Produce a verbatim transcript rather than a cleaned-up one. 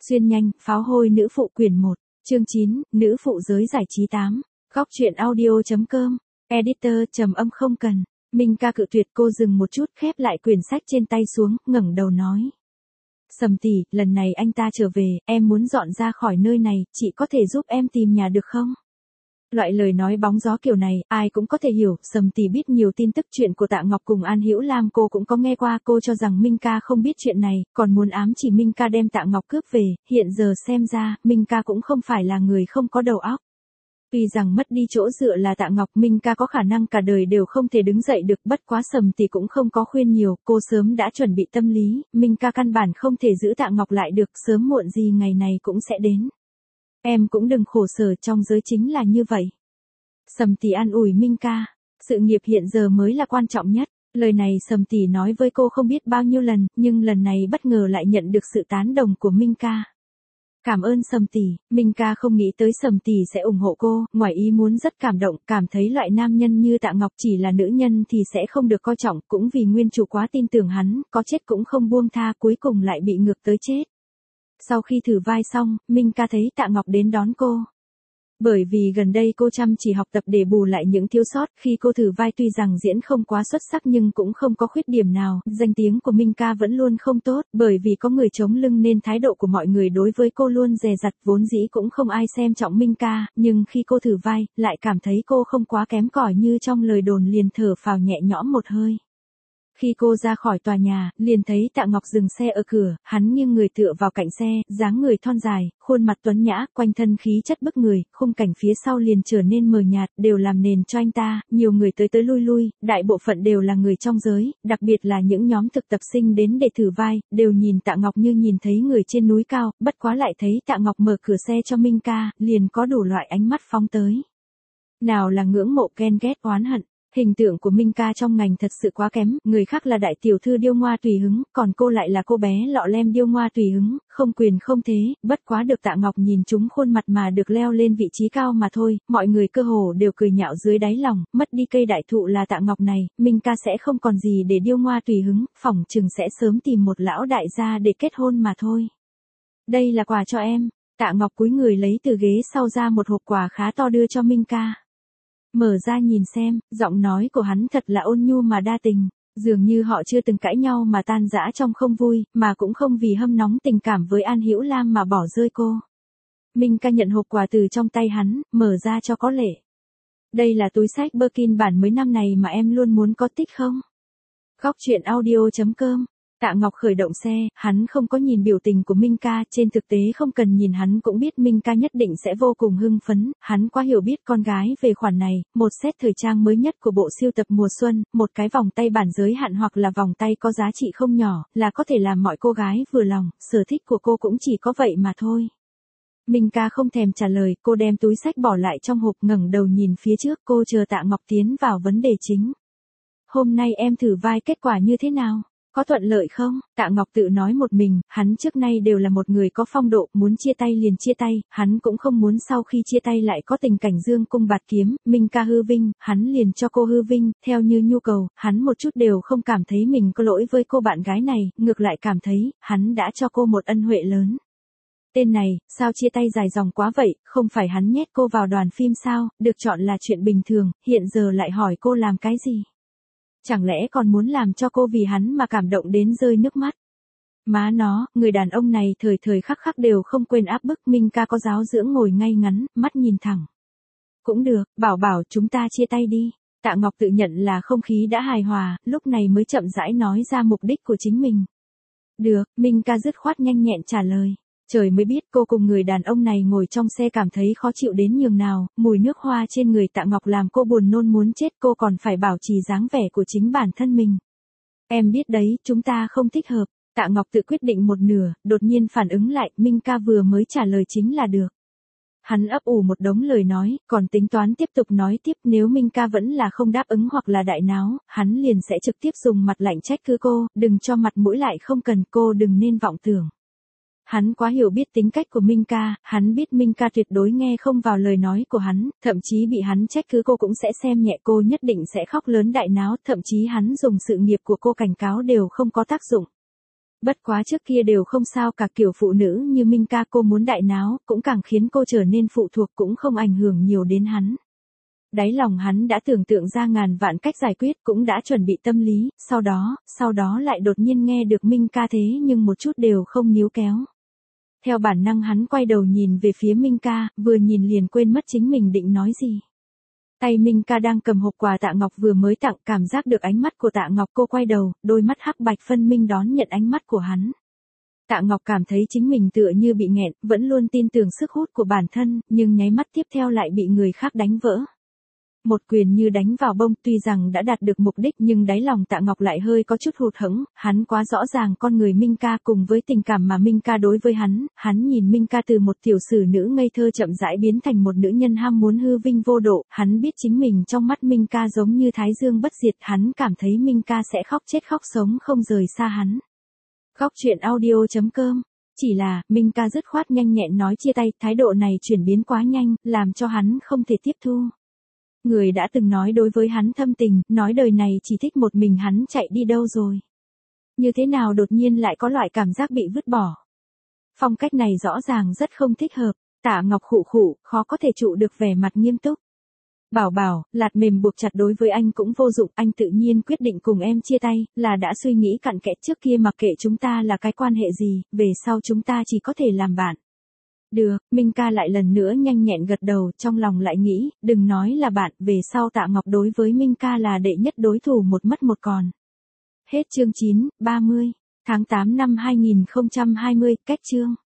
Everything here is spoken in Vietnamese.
Xuyên nhanh, pháo hôi nữ phụ quyển một, chương chín, nữ phụ giới giải trí tám, góc truyện audio.com, editor trầm âm không cần. Minh ca cự tuyệt, cô dừng một chút khép lại quyển sách trên tay xuống, ngẩng đầu nói. Sầm tỷ, lần này anh ta trở về, em muốn dọn ra khỏi nơi này, chị có thể giúp em tìm nhà được không? Loại lời nói bóng gió kiểu này, ai cũng có thể hiểu. Sầm tỷ biết nhiều tin tức chuyện của Tạ Ngọc cùng An Hữu Lam, cô cũng có nghe qua. Cô cho rằng Minh ca không biết chuyện này, còn muốn ám chỉ Minh ca đem Tạ Ngọc cướp về. Hiện giờ xem ra, Minh ca cũng không phải là người không có đầu óc. Tuy rằng mất đi chỗ dựa là Tạ Ngọc, Minh ca có khả năng cả đời đều không thể đứng dậy được, bất quá Sầm tỷ cũng không có khuyên nhiều, cô sớm đã chuẩn bị tâm lý, Minh ca căn bản không thể giữ Tạ Ngọc lại được, sớm muộn gì ngày này cũng sẽ đến. Em cũng đừng khổ sở, trong giới chính là như vậy. Sầm tỷ an ủi Minh ca, sự nghiệp hiện giờ mới là quan trọng nhất. Lời này Sầm tỷ nói với cô không biết bao nhiêu lần, nhưng lần này bất ngờ lại nhận được sự tán đồng của Minh ca. Cảm ơn Sầm tỷ. Minh ca không nghĩ tới Sầm tỷ sẽ ủng hộ cô, ngoài ý muốn rất cảm động, cảm thấy loại nam nhân như Tạ Ngọc chỉ là nữ nhân thì sẽ không được coi trọng, cũng vì nguyên chủ quá tin tưởng hắn, có chết cũng không buông tha, cuối cùng lại bị ngược tới chết. Sau khi thử vai xong, Minh ca thấy Tạ Ngọc đến đón cô. Bởi vì gần đây cô chăm chỉ học tập để bù lại những thiếu sót, khi cô thử vai tuy rằng diễn không quá xuất sắc nhưng cũng không có khuyết điểm nào, danh tiếng của Minh ca vẫn luôn không tốt, bởi vì có người chống lưng nên thái độ của mọi người đối với cô luôn dè dặt, vốn dĩ cũng không ai xem trọng Minh ca, nhưng khi cô thử vai, lại cảm thấy cô không quá kém cỏi như trong lời đồn, liền thở phào nhẹ nhõm một hơi. Khi cô ra khỏi tòa nhà, liền thấy Tạ Ngọc dừng xe ở cửa, hắn nghiêng người tựa vào cạnh xe, dáng người thon dài, khuôn mặt tuấn nhã, quanh thân khí chất bức người, khung cảnh phía sau liền trở nên mờ nhạt, đều làm nền cho anh ta, nhiều người tới tới lui lui, đại bộ phận đều là người trong giới, đặc biệt là những nhóm thực tập sinh đến để thử vai, đều nhìn Tạ Ngọc như nhìn thấy người trên núi cao, bất quá lại thấy Tạ Ngọc mở cửa xe cho Minh ca, liền có đủ loại ánh mắt phóng tới. Nào là ngưỡng mộ, ghen ghét, oán hận. Hình tượng của Minh ca trong ngành thật sự quá kém, người khác là đại tiểu thư điêu ngoa tùy hứng, còn cô lại là cô bé lọ lem điêu ngoa tùy hứng, không quyền không thế, bất quá được Tạ Ngọc nhìn trúng khuôn mặt mà được leo lên vị trí cao mà thôi, mọi người cơ hồ đều cười nhạo dưới đáy lòng, mất đi cây đại thụ là Tạ Ngọc này, Minh ca sẽ không còn gì để điêu ngoa tùy hứng, phỏng chừng sẽ sớm tìm một lão đại gia để kết hôn mà thôi. Đây là quà cho em. Tạ Ngọc cúi người lấy từ ghế sau ra một hộp quà khá to đưa cho Minh ca. Mở ra nhìn xem, giọng nói của hắn thật là ôn nhu mà đa tình, dường như họ chưa từng cãi nhau mà tan rã trong không vui, mà cũng không vì hâm nóng tình cảm với An Hữu Lam mà bỏ rơi cô. Minh ca nhận hộp quà từ trong tay hắn, mở ra cho có lệ. Đây là túi xách Birkin bản mới năm này mà em luôn muốn có, thích không? Góc truyện audio.com. Tạ Ngọc khởi động xe, hắn không có nhìn biểu tình của Minh ca, trên thực tế không cần nhìn hắn cũng biết Minh ca nhất định sẽ vô cùng hưng phấn, hắn quá hiểu biết con gái về khoản này, một set thời trang mới nhất của bộ sưu tập mùa xuân, một cái vòng tay bản giới hạn hoặc là vòng tay có giá trị không nhỏ, là có thể làm mọi cô gái vừa lòng, sở thích của cô cũng chỉ có vậy mà thôi. Minh ca không thèm trả lời, cô đem túi xách bỏ lại trong hộp, ngẩng đầu nhìn phía trước, cô chờ Tạ Ngọc tiến vào vấn đề chính. Hôm nay em thử vai kết quả như thế nào? Có thuận lợi không? Tạ Ngọc tự nói một mình, hắn trước nay đều là một người có phong độ, muốn chia tay liền chia tay, hắn cũng không muốn sau khi chia tay lại có tình cảnh dương cung bạt kiếm, Minh ca hư vinh, hắn liền cho cô hư vinh, theo như nhu cầu, hắn một chút đều không cảm thấy mình có lỗi với cô bạn gái này, ngược lại cảm thấy, hắn đã cho cô một ân huệ lớn. Tên này, sao chia tay dài dòng quá vậy, không phải hắn nhét cô vào đoàn phim sao, được chọn là chuyện bình thường, hiện giờ lại hỏi cô làm cái gì? Chẳng lẽ còn muốn làm cho cô vì hắn mà cảm động đến rơi nước mắt? Má nó, người đàn ông này thời thời khắc khắc đều không quên áp bức. Minh ca có giáo dưỡng ngồi ngay ngắn, mắt nhìn thẳng. Cũng được, bảo bảo chúng ta chia tay đi. Tạ Ngọc tự nhận là không khí đã hài hòa, lúc này mới chậm rãi nói ra mục đích của chính mình. Được, Minh ca dứt khoát nhanh nhẹn trả lời. Trời mới biết cô cùng người đàn ông này ngồi trong xe cảm thấy khó chịu đến nhường nào, mùi nước hoa trên người Tạ Ngọc làm cô buồn nôn muốn chết, cô còn phải bảo trì dáng vẻ của chính bản thân mình. Em biết đấy, chúng ta không thích hợp. Tạ Ngọc tự quyết định một nửa, đột nhiên phản ứng lại, Minh ca vừa mới trả lời chính là được. Hắn ấp ủ một đống lời nói, còn tính toán tiếp tục nói tiếp, nếu Minh ca vẫn là không đáp ứng hoặc là đại náo, hắn liền sẽ trực tiếp dùng mặt lạnh trách cứ cô, đừng cho mặt mũi lại, không cần, cô đừng nên vọng tưởng. Hắn quá hiểu biết tính cách của Minh ca, hắn biết Minh ca tuyệt đối nghe không vào lời nói của hắn, thậm chí bị hắn trách cứ cô cũng sẽ xem nhẹ cô, nhất định sẽ khóc lớn đại náo, thậm chí hắn dùng sự nghiệp của cô cảnh cáo đều không có tác dụng. Bất quá trước kia đều không sao cả, kiểu phụ nữ như Minh ca cô muốn đại náo, cũng càng khiến cô trở nên phụ thuộc, cũng không ảnh hưởng nhiều đến hắn. Đáy lòng hắn đã tưởng tượng ra ngàn vạn cách giải quyết, cũng đã chuẩn bị tâm lý, sau đó, sau đó lại đột nhiên nghe được Minh ca thế nhưng một chút đều không níu kéo. Theo bản năng hắn quay đầu nhìn về phía Minh ca, vừa nhìn liền quên mất chính mình định nói gì. Tay Minh ca đang cầm hộp quà Tạ Ngọc vừa mới tặng, cảm giác được ánh mắt của Tạ Ngọc, cô quay đầu, đôi mắt hắc bạch phân minh đón nhận ánh mắt của hắn. Tạ Ngọc cảm thấy chính mình tựa như bị nghẹn, vẫn luôn tin tưởng sức hút của bản thân, nhưng nháy mắt tiếp theo lại bị người khác đánh vỡ. Một quyền như đánh vào bông, tuy rằng đã đạt được mục đích nhưng đáy lòng Tạ Ngọc lại hơi có chút hụt hẫng, hắn quá rõ ràng con người Minh ca cùng với tình cảm mà Minh ca đối với hắn, hắn nhìn Minh ca từ một tiểu sử nữ ngây thơ chậm rãi biến thành một nữ nhân ham muốn hư vinh vô độ, hắn biết chính mình trong mắt Minh ca giống như thái dương bất diệt, hắn cảm thấy Minh ca sẽ khóc chết khóc sống không rời xa hắn. Góc truyện audio chấm com. Chỉ là, Minh ca dứt khoát nhanh nhẹn nói chia tay, thái độ này chuyển biến quá nhanh, làm cho hắn không thể tiếp thu. Người đã từng nói đối với hắn thâm tình, nói đời này chỉ thích một mình hắn chạy đi đâu rồi. Như thế nào đột nhiên lại có loại cảm giác bị vứt bỏ. Phong cách này rõ ràng rất không thích hợp, Tạ Ngọc khụ khụ, khó có thể trụ được vẻ mặt nghiêm túc. Bảo bảo, lạt mềm buộc chặt đối với anh cũng vô dụng, anh tự nhiên quyết định cùng em chia tay, là đã suy nghĩ cặn kẽ trước kia mặc kệ chúng ta là cái quan hệ gì, về sau chúng ta chỉ có thể làm bạn. Được, Minh ca lại lần nữa nhanh nhẹn gật đầu, trong lòng lại nghĩ, đừng nói là bạn, về sau Tạ Ngọc đối với Minh ca là đệ nhất đối thủ một mất một còn. Hết chương chín, ba mươi, tháng tám năm hai nghìn không trăm hai mươi, cách chương.